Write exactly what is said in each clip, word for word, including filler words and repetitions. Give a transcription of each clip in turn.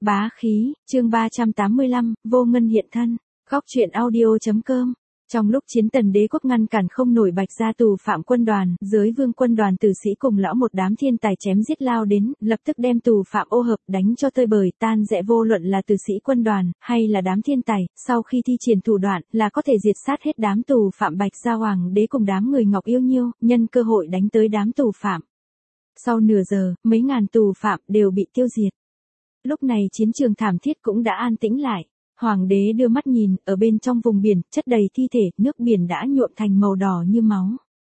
Bá khí, chương ba trăm tám mươi lăm, vô ngân hiện thân. Góc truyện audio.com. Trong lúc chiến tần đế quốc ngăn cản không nổi Bạch gia tù phạm quân đoàn, dưới vương quân đoàn tử sĩ cùng lão một đám thiên tài chém giết lao đến, lập tức đem tù phạm ô hợp đánh cho tơi bời, tan rẽ, vô luận là tử sĩ quân đoàn, hay là đám thiên tài, sau khi thi triển thủ đoạn, là có thể diệt sát hết đám tù phạm. Bạch gia hoàng đế cùng đám người Ngọc Yêu Nhiêu, nhân cơ hội đánh tới đám tù phạm. Sau nửa giờ, mấy ngàn tù phạm đều bị tiêu diệt. Lúc này chiến trường thảm thiết cũng đã an tĩnh lại. Hoàng đế đưa mắt nhìn, ở bên trong vùng biển, chất đầy thi thể, nước biển đã nhuộm thành màu đỏ như máu.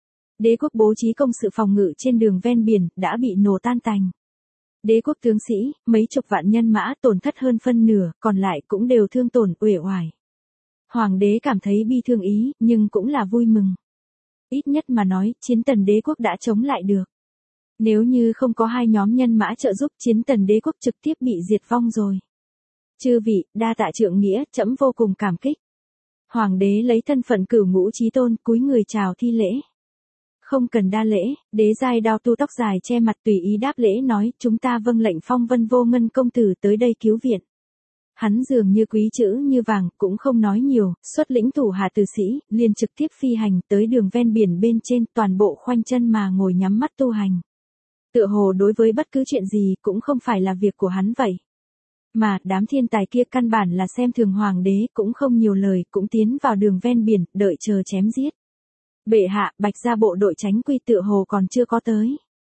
Đế quốc bố trí công sự phòng ngự trên đường ven biển, đã bị nổ tan tành. Đế quốc tướng sĩ, mấy chục vạn nhân mã tổn thất hơn phân nửa, còn lại cũng đều thương tổn uể oải. Hoàng đế cảm thấy bi thương ý, nhưng cũng là vui mừng. Ít nhất mà nói, chiến tần đế quốc đã chống lại được. Nếu như không có hai nhóm nhân mã trợ giúp, chiến tần đế quốc trực tiếp bị diệt vong rồi. Chư vị, đa tạ trượng nghĩa, trẫm vô cùng cảm kích. Hoàng đế lấy thân phận cửu ngũ chí tôn, cúi người chào thi lễ. Không cần đa lễ, đế giai đao tu tóc dài che mặt tùy ý đáp lễ nói, chúng ta vâng lệnh phong vân vô ngân công tử tới đây cứu viện. Hắn dường như quý chữ như vàng, cũng không nói nhiều, xuất lĩnh thủ hạ tử sĩ, liền trực tiếp phi hành tới đường ven biển bên trên, toàn bộ khoanh chân mà ngồi nhắm mắt tu hành. Tựa hồ đối với bất cứ chuyện gì cũng không phải là việc của hắn vậy. Mà, đám thiên tài kia căn bản là xem thường hoàng đế, cũng không nhiều lời, cũng tiến vào đường ven biển, đợi chờ chém giết. Bệ hạ, Bạch gia bộ đội tránh quy tựa hồ còn chưa có tới.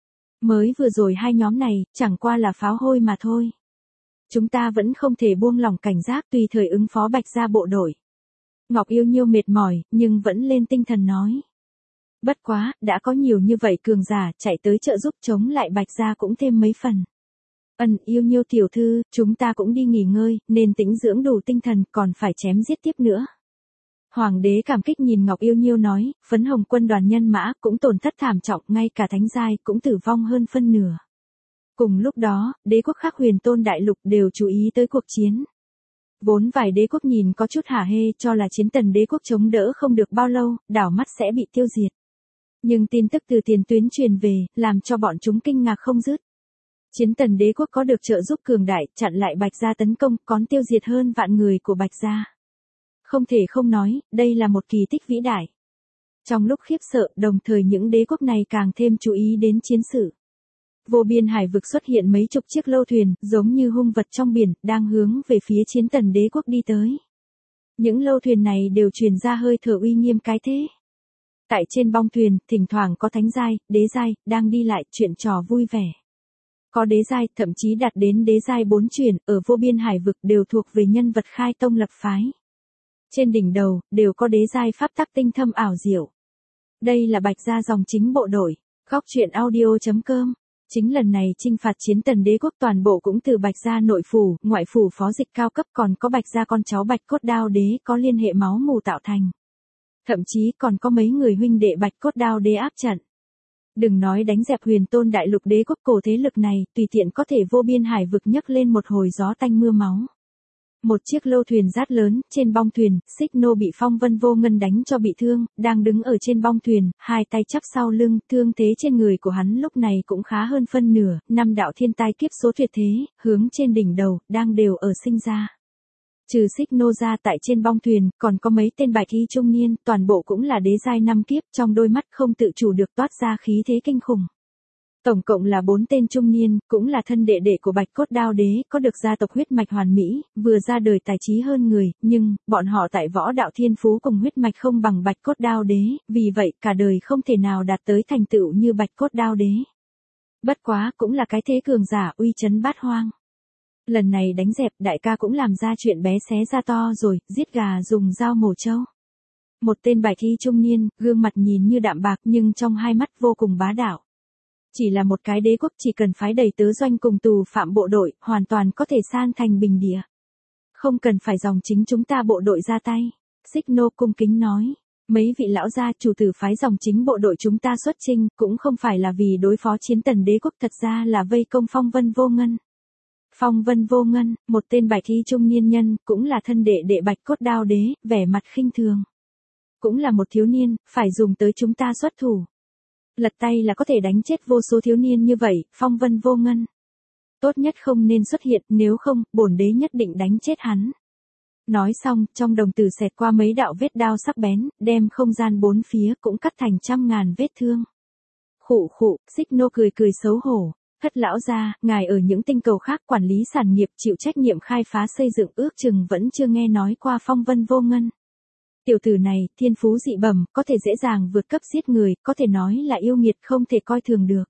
Mới vừa rồi hai nhóm này, chẳng qua là pháo hôi mà thôi. Chúng ta vẫn không thể buông lỏng cảnh giác tùy thời ứng phó Bạch gia bộ đội. Ngọc Yêu Nhiêu mệt mỏi, nhưng vẫn lên tinh thần nói. Bất quá, đã có nhiều như vậy cường giả chạy tới trợ giúp chống lại Bạch gia cũng thêm mấy phần. Ân, Yêu Nhiêu tiểu thư, chúng ta cũng đi nghỉ ngơi, nên tĩnh dưỡng đủ tinh thần, còn phải chém giết tiếp nữa. Hoàng đế cảm kích nhìn Ngọc Yêu Nhiêu nói, phấn hồng quân đoàn nhân mã cũng tổn thất thảm trọng, ngay cả thánh giai cũng tử vong hơn phân nửa. Cùng lúc đó, đế quốc khác huyền tôn đại lục đều chú ý tới cuộc chiến. Vốn vài đế quốc nhìn có chút hả hê cho là chiến tần đế quốc chống đỡ không được bao lâu, đảo mắt sẽ bị tiêu diệt. Nhưng tin tức từ tiền tuyến truyền về, làm cho bọn chúng kinh ngạc không dứt. Chiến tần đế quốc có được trợ giúp cường đại, chặn lại Bạch gia tấn công, còn tiêu diệt hơn vạn người của Bạch gia. Không thể không nói, đây là một kỳ tích vĩ đại. Trong lúc khiếp sợ, đồng thời những đế quốc này càng thêm chú ý đến chiến sự. Vô biên hải vực xuất hiện mấy chục chiếc lâu thuyền, giống như hung vật trong biển, đang hướng về phía chiến tần đế quốc đi tới. Những lâu thuyền này đều truyền ra hơi thở uy nghiêm cái thế. Tại trên bong thuyền, thỉnh thoảng có thánh giai, đế giai, đang đi lại, chuyện trò vui vẻ. Có đế giai, thậm chí đạt đến đế giai bốn truyền, ở vô biên hải vực đều thuộc về nhân vật khai tông lập phái. Trên đỉnh đầu, đều có đế giai pháp tắc tinh thâm ảo diệu. Đây là Bạch gia dòng chính bộ đội. Góc truyện audio.com. Chính lần này chinh phạt chiến tần đế quốc toàn bộ cũng từ Bạch gia nội phủ, ngoại phủ phó dịch cao cấp, còn có Bạch gia con cháu Bạch Cốt Đao đế có liên hệ máu mù tạo thành. Thậm chí còn có mấy người huynh đệ Bạch Cốt Đao đế áp trận. Đừng nói đánh dẹp huyền tôn đại lục đế quốc cổ thế lực này, tùy tiện có thể vô biên hải vực nhấc lên một hồi gió tanh mưa máu. Một chiếc lâu thuyền rát lớn, trên bong thuyền, Xích Nô bị phong vân vô ngân đánh cho bị thương, đang đứng ở trên bong thuyền, hai tay chắp sau lưng, thương thế trên người của hắn lúc này cũng khá hơn phân nửa, năm đạo thiên tai kiếp số tuyệt thế, hướng trên đỉnh đầu, đang đều ở sinh ra. Trừ Xích Nô ra tại trên bong thuyền, còn có mấy tên bạch y trung niên, toàn bộ cũng là đế giai năm kiếp, trong đôi mắt không tự chủ được toát ra khí thế kinh khủng. Tổng cộng là bốn tên trung niên, cũng là thân đệ đệ của Bạch Cốt Đao đế, có được gia tộc huyết mạch hoàn mỹ, vừa ra đời tài trí hơn người, nhưng, bọn họ tại võ đạo thiên phú cùng huyết mạch không bằng Bạch Cốt Đao đế, vì vậy cả đời không thể nào đạt tới thành tựu như Bạch Cốt Đao đế. Bất quá, cũng là cái thế cường giả uy chấn bát hoang. Lần này đánh dẹp, đại ca cũng làm ra chuyện bé xé ra to rồi, giết gà dùng dao mổ trâu. Một tên bạch y trung niên, gương mặt nhìn như đạm bạc nhưng trong hai mắt vô cùng bá đạo. Chỉ là một cái đế quốc chỉ cần phái đầy tớ doanh cùng tù phạm bộ đội, hoàn toàn có thể san thành bình địa. Không cần phải dòng chính chúng ta bộ đội ra tay. Xích Nô cung kính nói. Mấy vị lão gia chủ tử phái dòng chính bộ đội chúng ta xuất chinh, cũng không phải là vì đối phó chiến tần đế quốc, thật ra là vây công phong vân vô ngân. Phong vân vô ngân, một tên bạch y trung niên nhân, cũng là thân đệ đệ Bạch Cốt Đao đế, vẻ mặt khinh thường. Cũng là một thiếu niên, phải dùng tới chúng ta xuất thủ. Lật tay là có thể đánh chết vô số thiếu niên như vậy, phong vân vô ngân. tốt nhất không nên xuất hiện, nếu không, bổn đế nhất định đánh chết hắn. Nói xong, trong đồng tử xẹt qua mấy đạo vết đao sắc bén, đem không gian bốn phía cũng cắt thành trăm ngàn vết thương. Khụ khụ, Xích Nô cười cười xấu hổ. Thất lão gia, ngài ở những tinh cầu khác quản lý sản nghiệp chịu trách nhiệm khai phá xây dựng ước chừng vẫn chưa nghe nói qua Phong Vân Vô Ngân. Tiểu tử này, thiên phú dị bẩm, có thể dễ dàng vượt cấp giết người, có thể nói là yêu nghiệt không thể coi thường được.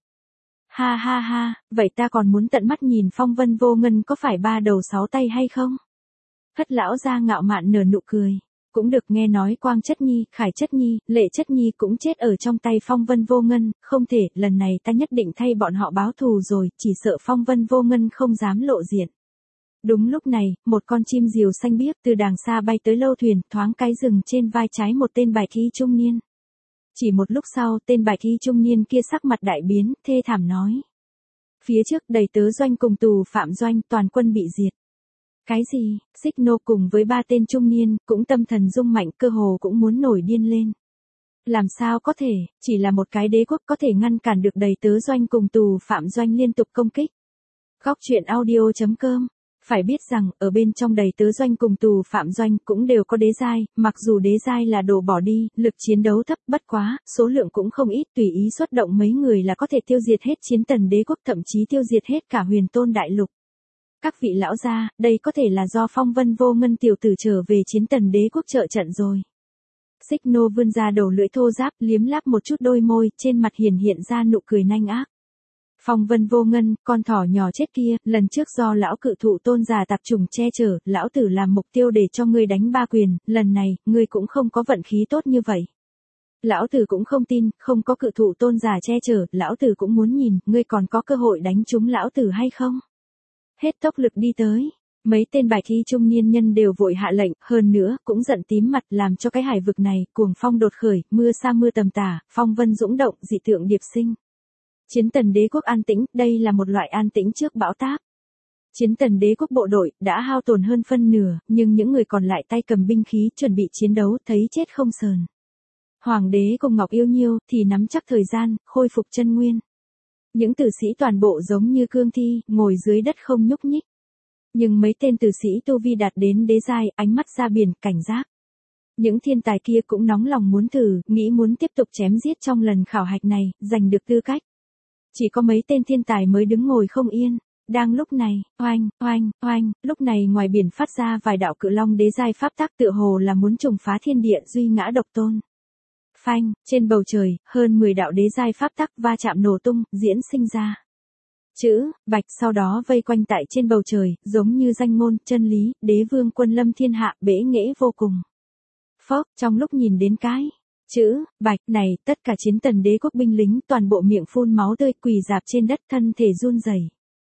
Ha ha ha, vậy ta còn muốn tận mắt nhìn Phong Vân Vô Ngân có phải ba đầu sáu tay hay không? Thất lão gia ngạo mạn nở nụ cười. Cũng được, nghe nói Quang Chất Nhi, Khải Chất Nhi, Lệ Chất Nhi cũng chết ở trong tay Phong Vân Vô Ngân, không thể, lần này ta nhất định thay bọn họ báo thù rồi, chỉ sợ Phong Vân Vô Ngân không dám lộ diện. Đúng lúc này, một con chim diều xanh biếc từ đàng xa bay tới lâu thuyền, thoáng cái dừng trên vai trái một tên bạch y trung niên. Chỉ một lúc sau, tên bạch y trung niên kia sắc mặt đại biến, thê thảm nói. Phía trước đầy tớ doanh cùng tù phạm doanh toàn quân bị diệt. Cái gì? Xích Nô cùng với ba tên trung niên, cũng tâm thần rung mạnh, cơ hồ cũng muốn nổi điên lên. Làm sao có thể, chỉ là một cái đế quốc có thể ngăn cản được đầy tớ doanh cùng tù phạm doanh liên tục công kích. Góc truyện audio chấm com. Phải biết rằng, ở bên trong đầy tớ doanh cùng tù phạm doanh cũng đều có đế giai, mặc dù đế giai là đồ bỏ đi, lực chiến đấu thấp, bất quá, số lượng cũng không ít, tùy ý xuất động mấy người là có thể tiêu diệt hết chiến tần đế quốc, thậm chí tiêu diệt hết cả huyền tôn đại lục. Các vị lão gia, đây có thể là do Phong Vân Vô Ngân tiểu tử trở về chiến tần đế quốc trợ trận rồi. Xích Nô vươn ra đầu lưỡi thô ráp, liếm láp một chút đôi môi, trên mặt hiển hiện ra nụ cười nanh ác. Phong Vân Vô Ngân, con thỏ nhỏ chết kia, lần trước do lão cự thụ tôn giả tạp trùng che chở, lão tử làm mục tiêu để cho ngươi đánh ba quyền, lần này, ngươi cũng không có vận khí tốt như vậy. Lão tử cũng không tin, không có cự thụ tôn giả che chở, lão tử cũng muốn nhìn, ngươi còn có cơ hội đánh trúng lão tử hay không? Hết tốc lực đi tới. Mấy tên bạch y trung niên nhân đều vội hạ lệnh, hơn nữa, cũng giận tím mặt làm cho cái hải vực này, cuồng phong đột khởi, mưa sa mưa tầm tả, phong vân dũng động, dị tượng điệp sinh. Chiến tần đế quốc an tĩnh, đây là một loại an tĩnh trước bão táp. Chiến tần đế quốc bộ đội, đã hao tổn hơn phân nửa, nhưng những người còn lại tay cầm binh khí, chuẩn bị chiến đấu, thấy chết không sờn. Hoàng đế cùng Ngọc Yêu Nhiêu, thì nắm chắc thời gian, khôi phục chân nguyên. Những tử sĩ toàn bộ giống như cương thi, ngồi dưới đất không nhúc nhích. Nhưng mấy tên tử sĩ tu vi đạt đến đế giai, ánh mắt ra biển, cảnh giác. Những thiên tài kia cũng nóng lòng muốn thử, nghĩ muốn tiếp tục chém giết trong lần khảo hạch này, giành được tư cách. Chỉ có mấy tên thiên tài mới đứng ngồi không yên. Đang lúc này, oanh, oanh, oanh, lúc này ngoài biển phát ra vài đạo cự long đế giai pháp tắc tựa hồ là muốn trùng phá thiên địa duy ngã độc tôn. Phanh, trên bầu trời, hơn mười đạo đế giai pháp tắc va chạm nổ tung, diễn sinh ra. Chữ, bạch sau đó vây quanh tại trên bầu trời, giống như danh ngôn, chân lý, đế vương quân lâm thiên hạ, bể nghễ vô cùng. Phốc, trong lúc nhìn đến cái chữ, bạch này, tất cả chiến tần đế quốc binh lính toàn bộ miệng phun máu tươi quỳ dạp trên đất thân thể run rẩy.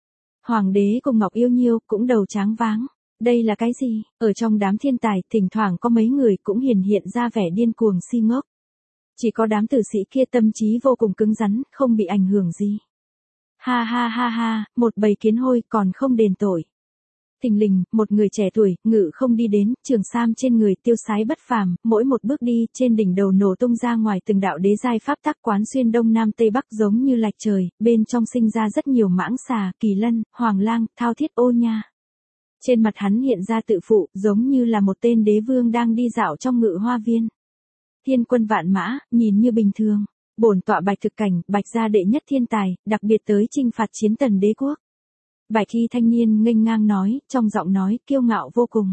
Hoàng đế cùng Ngọc Yêu Nhiêu cũng đầu tráng váng. Đây là cái gì? Ở trong đám thiên tài, thỉnh thoảng có mấy người cũng hiển hiện ra vẻ điên cuồng si ngốc. Chỉ có đám tử sĩ kia tâm trí vô cùng cứng rắn, không bị ảnh hưởng gì. Ha ha ha ha, một bầy kiến hôi còn không đền tội. Thình lình, một người trẻ tuổi, ngự không đi đến, trường sam trên người tiêu sái bất phàm, mỗi một bước đi, trên đỉnh đầu nổ tung ra ngoài từng đạo đế giai pháp tắc quán xuyên đông nam tây bắc giống như lạch trời, bên trong sinh ra rất nhiều mãng xà, kỳ lân, hoàng lang, thao thiết ô nha. Trên mặt hắn hiện ra tự phụ, giống như là một tên đế vương đang đi dạo trong ngự hoa viên. Thiên quân vạn mã, nhìn như bình thường. Bổn tọa Bạch Thực Cảnh, Bạch gia đệ nhất thiên tài, đặc biệt tới chinh phạt chiến tần đế quốc. Bạch y thanh niên nghênh ngang nói, trong giọng nói kiêu ngạo vô cùng.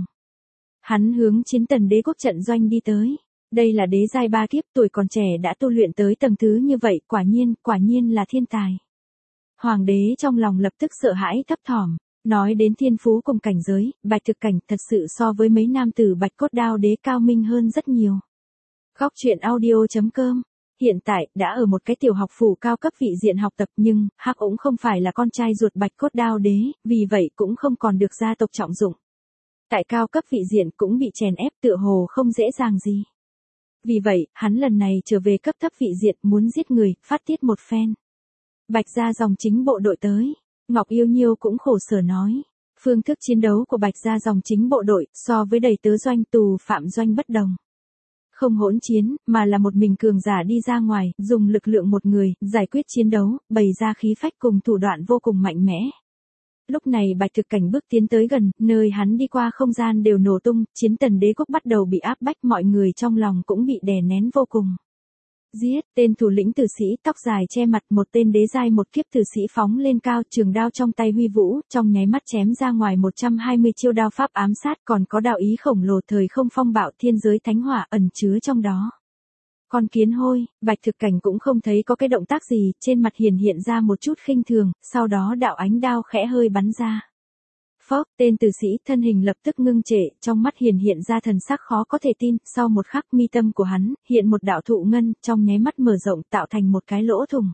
Hắn hướng chiến tần đế quốc trận doanh đi tới. Đây là đế giai ba kiếp, tuổi còn trẻ đã tu luyện tới tầng thứ như vậy, quả nhiên, quả nhiên là thiên tài. Hoàng đế trong lòng lập tức sợ hãi thấp thỏm. Nói đến thiên phú cùng cảnh giới, Bạch Thực Cảnh thật sự so với mấy nam tử Bạch Cốt Đao đế cao minh hơn rất nhiều. Góc truyện audio chấm com. Hiện tại, đã ở một cái tiểu học phủ cao cấp vị diện học tập nhưng, Hắc Ũng không phải là con trai ruột Bạch Cốt Đao đế, vì vậy cũng không còn được gia tộc trọng dụng. Tại cao cấp vị diện cũng bị chèn ép tựa hồ không dễ dàng gì. Vì vậy, hắn lần này trở về cấp thấp vị diện muốn giết người, phát tiết một phen. Bạch gia dòng chính bộ đội tới. Ngọc Yêu Nhiêu cũng khổ sở nói. Phương thức chiến đấu của Bạch gia dòng chính bộ đội so với đầy tớ doanh tù phạm doanh bất đồng. Không hỗn chiến, mà là một mình cường giả đi ra ngoài, dùng lực lượng một người, giải quyết chiến đấu, bày ra khí phách cùng thủ đoạn vô cùng mạnh mẽ. Lúc này Bạch Thực Cảnh bước tiến tới gần, nơi hắn đi qua không gian đều nổ tung, chiến tần đế quốc bắt đầu bị áp bách, mọi người trong lòng cũng bị đè nén vô cùng. Giết, tên thủ lĩnh tử sĩ tóc dài che mặt, một tên đế giai một kiếp tử sĩ phóng lên cao, trường đao trong tay huy vũ, trong nháy mắt chém ra ngoài một trăm hai mươi chiêu đao pháp ám sát, còn có đạo ý khổng lồ thời không phong bạo thiên giới thánh hỏa ẩn chứa trong đó. Con kiến hôi, Bạch Thực Cảnh cũng không thấy có cái động tác gì, trên mặt hiển hiện ra một chút khinh thường, sau đó đạo ánh đao khẽ hơi bắn ra. Phốc, tên tử sĩ thân hình lập tức ngưng trệ, trong mắt hiển hiện ra thần sắc khó có thể tin, sau một khắc mi tâm của hắn, hiện một đạo thụ ngân, trong nháy mắt mở rộng tạo thành một cái lỗ thủng.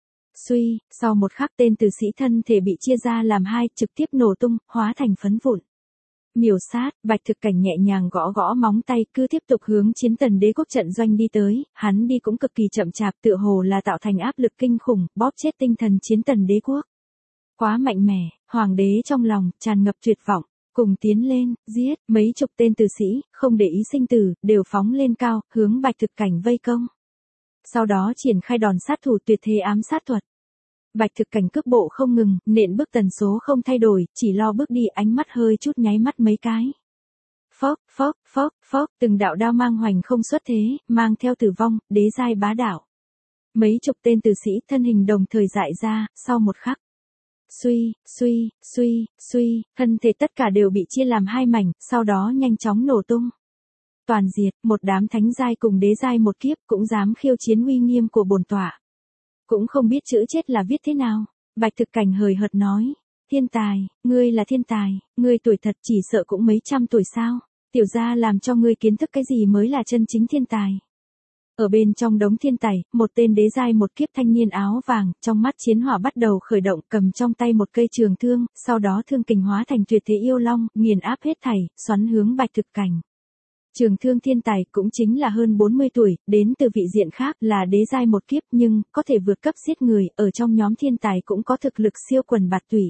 Suy, sau một khắc tên tử sĩ thân thể bị chia ra làm hai, trực tiếp nổ tung, hóa thành phấn vụn. Miểu sát, Bạch Thực Cảnh nhẹ nhàng gõ gõ móng tay, cứ tiếp tục hướng chiến tần đế quốc trận doanh đi tới, hắn đi cũng cực kỳ chậm chạp, tựa hồ là tạo thành áp lực kinh khủng, bóp chết tinh thần chiến tần đế quốc. Quá mạnh mẽ, hoàng đế trong lòng, tràn ngập tuyệt vọng, cùng tiến lên, giết, mấy chục tên tử sĩ, không để ý sinh tử, đều phóng lên cao, hướng Bạch Thực Cảnh vây công. Sau đó triển khai đòn sát thủ tuyệt thế ám sát thuật. Bạch Thực Cảnh cước bộ không ngừng, nện bước tần số không thay đổi, chỉ lo bước đi, ánh mắt hơi chút nháy mắt mấy cái. Phốc, phốc, phốc, phốc, từng đạo đao mang hoành không xuất thế, mang theo tử vong, đế giai bá đạo. Mấy chục tên tử sĩ thân hình đồng thời dại ra, sau một khắc. Suy, suy, suy, suy, thân thể tất cả đều bị chia làm hai mảnh, sau đó nhanh chóng nổ tung. Toàn diệt, một đám thánh giai cùng đế giai một kiếp cũng dám khiêu chiến uy nghiêm của bổn tọa. Cũng không biết chữ chết là viết thế nào. Bạch Thực Cảnh hời hợt nói. Thiên tài, ngươi là thiên tài, ngươi tuổi thật chỉ sợ cũng mấy trăm tuổi sao. Tiểu gia làm cho ngươi kiến thức cái gì mới là chân chính thiên tài. Ở bên trong đống thiên tài, một tên đế giai một kiếp thanh niên áo vàng, trong mắt chiến hỏa bắt đầu khởi động, cầm trong tay một cây trường thương, sau đó thương kình hóa thành tuyệt thế yêu long, nghiền áp hết thảy, xoắn hướng Bạch Thực Cảnh. Trường thương thiên tài cũng chính là hơn bốn mươi tuổi, đến từ vị diện khác, là đế giai một kiếp nhưng, có thể vượt cấp giết người, ở trong nhóm thiên tài cũng có thực lực siêu quần bạt tủy.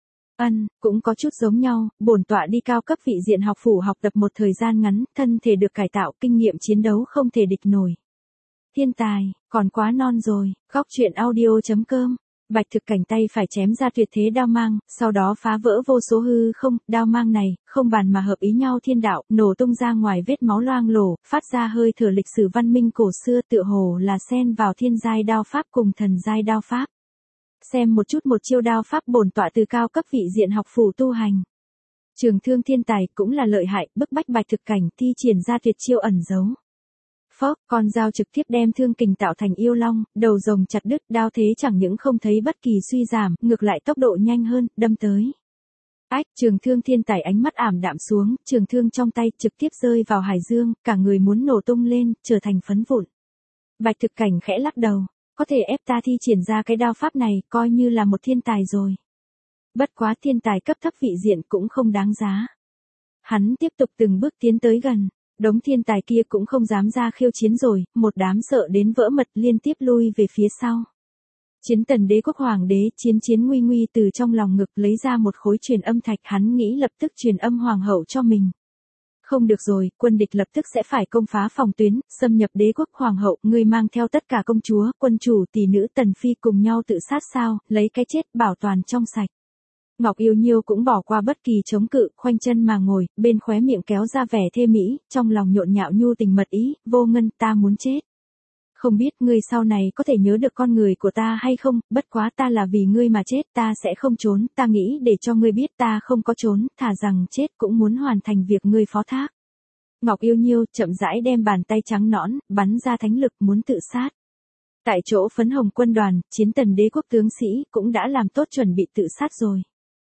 Ân, cũng có chút giống nhau, bổn tọa đi cao cấp vị diện học phủ học tập một thời gian ngắn, thân thể được cải tạo, kinh nghiệm chiến đấu không thể địch nổi. Thiên tài, còn quá non rồi, góc truyện audio chấm com. Bạch Thực Cảnh tay phải chém ra tuyệt thế đao mang, sau đó phá vỡ vô số hư không, đao mang này, không bàn mà hợp ý nhau thiên đạo, nổ tung ra ngoài vết máu loang lổ, phát ra hơi thở lịch sử văn minh cổ xưa, tựa hồ là xen vào thiên giai đao pháp cùng thần giai đao pháp. Xem một chút một chiêu đao pháp bổn tọa từ cao cấp vị diện học phủ tu hành. Trường thương thiên tài cũng là lợi hại, bức bách Bạch Thực Cảnh thi triển ra tuyệt chiêu ẩn giấu. Phốc, con dao trực tiếp đem thương kình tạo thành yêu long, đầu rồng chặt đứt, đao thế chẳng những không thấy bất kỳ suy giảm, ngược lại tốc độ nhanh hơn, đâm tới. Ách, trường thương thiên tài ánh mắt ảm đạm xuống, trường thương trong tay trực tiếp rơi vào hải dương, cả người muốn nổ tung lên, trở thành phấn vụn. Bạch Thực Cảnh khẽ lắc đầu, có thể ép ta thi triển ra cái đao pháp này, coi như là một thiên tài rồi. Bất quá thiên tài cấp thấp vị diện cũng không đáng giá. Hắn tiếp tục từng bước tiến tới gần. Đống thiên tài kia cũng không dám ra khiêu chiến rồi, một đám sợ đến vỡ mật liên tiếp lui về phía sau. Chiến tần đế quốc hoàng đế chiến chiến nguy nguy từ trong lòng ngực lấy ra một khối truyền âm thạch, hắn nghĩ lập tức truyền âm hoàng hậu cho mình. Không được rồi, quân địch lập tức sẽ phải công phá phòng tuyến, xâm nhập đế quốc. Hoàng hậu, ngươi mang theo tất cả công chúa, quân chủ, tỷ nữ tần phi cùng nhau tự sát sao, lấy cái chết bảo toàn trong sạch. Ngọc Yêu Nhiêu cũng bỏ qua bất kỳ chống cự, khoanh chân mà ngồi, bên khóe miệng kéo ra vẻ thê mỹ, trong lòng nhộn nhạo nhu tình mật ý, Vô Ngân, ta muốn chết. Không biết ngươi sau này có thể nhớ được con người của ta hay không, bất quá ta là vì ngươi mà chết, ta sẽ không trốn, ta nghĩ để cho ngươi biết ta không có trốn, thà rằng chết cũng muốn hoàn thành việc ngươi phó thác. Ngọc Yêu Nhiêu chậm rãi đem bàn tay trắng nõn, bắn ra thánh lực muốn tự sát. Tại chỗ phấn hồng quân đoàn, chiến tần đế quốc tướng sĩ, cũng đã làm tốt chuẩn bị tự sát rồi.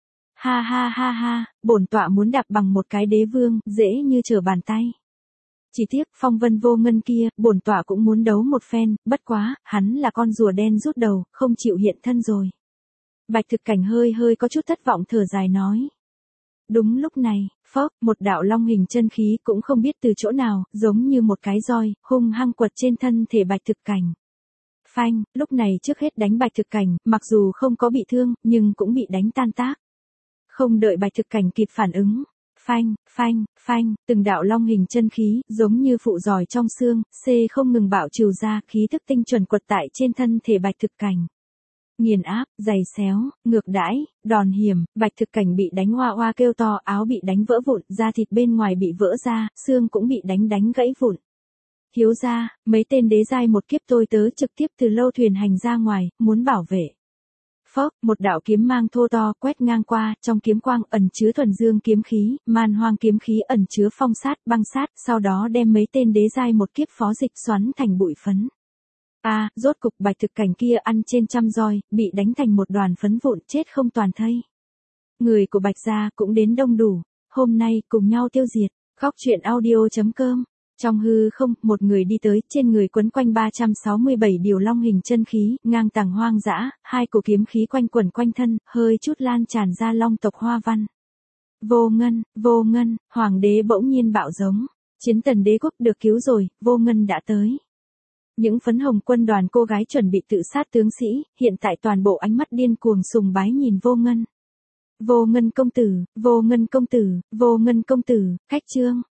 Ha ha ha ha, bổn tọa muốn đạp bằng một cái đế vương, dễ như trở bàn tay. Chỉ tiếc, phong vân Vô Ngân kia, bổn tọa cũng muốn đấu một phen, bất quá, hắn là con rùa đen rút đầu, không chịu hiện thân rồi. Bạch Thực Cảnh hơi hơi có chút thất vọng thở dài nói. Đúng lúc này, phốc, một đạo long hình chân khí cũng không biết từ chỗ nào, giống như một cái roi, hung hăng quật trên thân thể Bạch Thực Cảnh. Phanh, lúc này trước hết đánh Bạch Thực Cảnh, mặc dù không có bị thương, nhưng cũng bị đánh tan tác. Không đợi Bạch Thực Cảnh kịp phản ứng. Phanh, phanh, phanh, từng đạo long hình chân khí, giống như phụ giỏi trong xương, xê không ngừng bạo trừ ra, khí thức tinh chuẩn quật tại trên thân thể Bạch Thực Cảnh. nghiền áp, giày xéo, ngược đãi, đòn hiểm, Bạch Thực Cảnh bị đánh oa oa kêu to, áo bị đánh vỡ vụn, da thịt bên ngoài bị vỡ ra, xương cũng bị đánh đánh gãy vụn. Hiếu gia, mấy tên đế giai một kiếp tôi tớ trực tiếp từ lâu thuyền hành ra ngoài, muốn bảo vệ. Phốc, một đạo kiếm mang thô to quét ngang qua, trong kiếm quang ẩn chứa thuần dương kiếm khí, man hoang kiếm khí ẩn chứa phong sát, băng sát, sau đó đem mấy tên đế giai một kiếp phó dịch xoắn thành bụi phấn. A, à, rốt cục Bạch Thực Cảnh kia ăn trên trăm roi, bị đánh thành một đoàn phấn vụn chết không toàn thây. Người của Bạch gia cũng đến đông đủ, hôm nay cùng nhau tiêu diệt. Góc truyện audio chấm com. Trong hư không, một người đi tới, trên người quấn quanh ba trăm sáu mươi bảy điều long hình chân khí, ngang tàng hoang dã, hai cổ kiếm khí quanh quẩn quanh thân, hơi chút lan tràn ra long tộc hoa văn. Vô Ngân, Vô Ngân, hoàng đế bỗng nhiên bạo giống. Chiến Tần đế quốc được cứu rồi, Vô Ngân đã tới. Những phấn hồng quân đoàn cô gái chuẩn bị tự sát tướng sĩ, hiện tại toàn bộ ánh mắt điên cuồng sùng bái nhìn Vô Ngân. Vô Ngân công tử, Vô Ngân công tử, Vô Ngân công tử, khách trương.